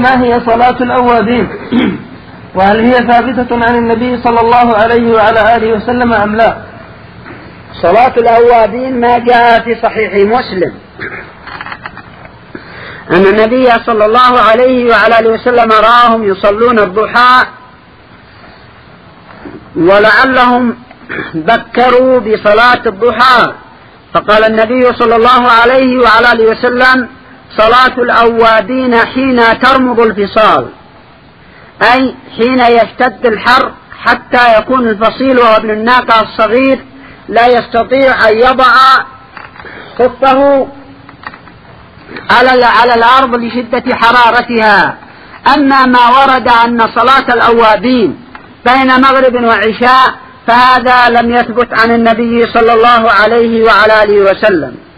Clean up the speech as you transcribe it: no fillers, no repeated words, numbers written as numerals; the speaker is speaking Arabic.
ما هي صلاة الأوابين؟ وهل هي ثابتة عن النبي صلى الله عليه وعلى آله وسلم أم لا؟ صلاة الأوابين ما جاء في صحيح مسلم أن النبي صلى الله عليه وعلى آله وسلم رآهم يصلون الضحى ولعلهم بكروا بصلاة الضحى، فقال النبي صلى الله عليه وعلى آله وسلم: صلاة الأوابين حين ترمض الفصال، أي حين يشتد الحر حتى يكون الفصيل وهو ابن الناقة الصغير لا يستطيع أن يضع خفه على الأرض لشدة حرارتها. أما ما ورد أن صلاة الأوابين بين مغرب وعشاء فهذا لم يثبت عن النبي صلى الله عليه وعلى آله وسلم.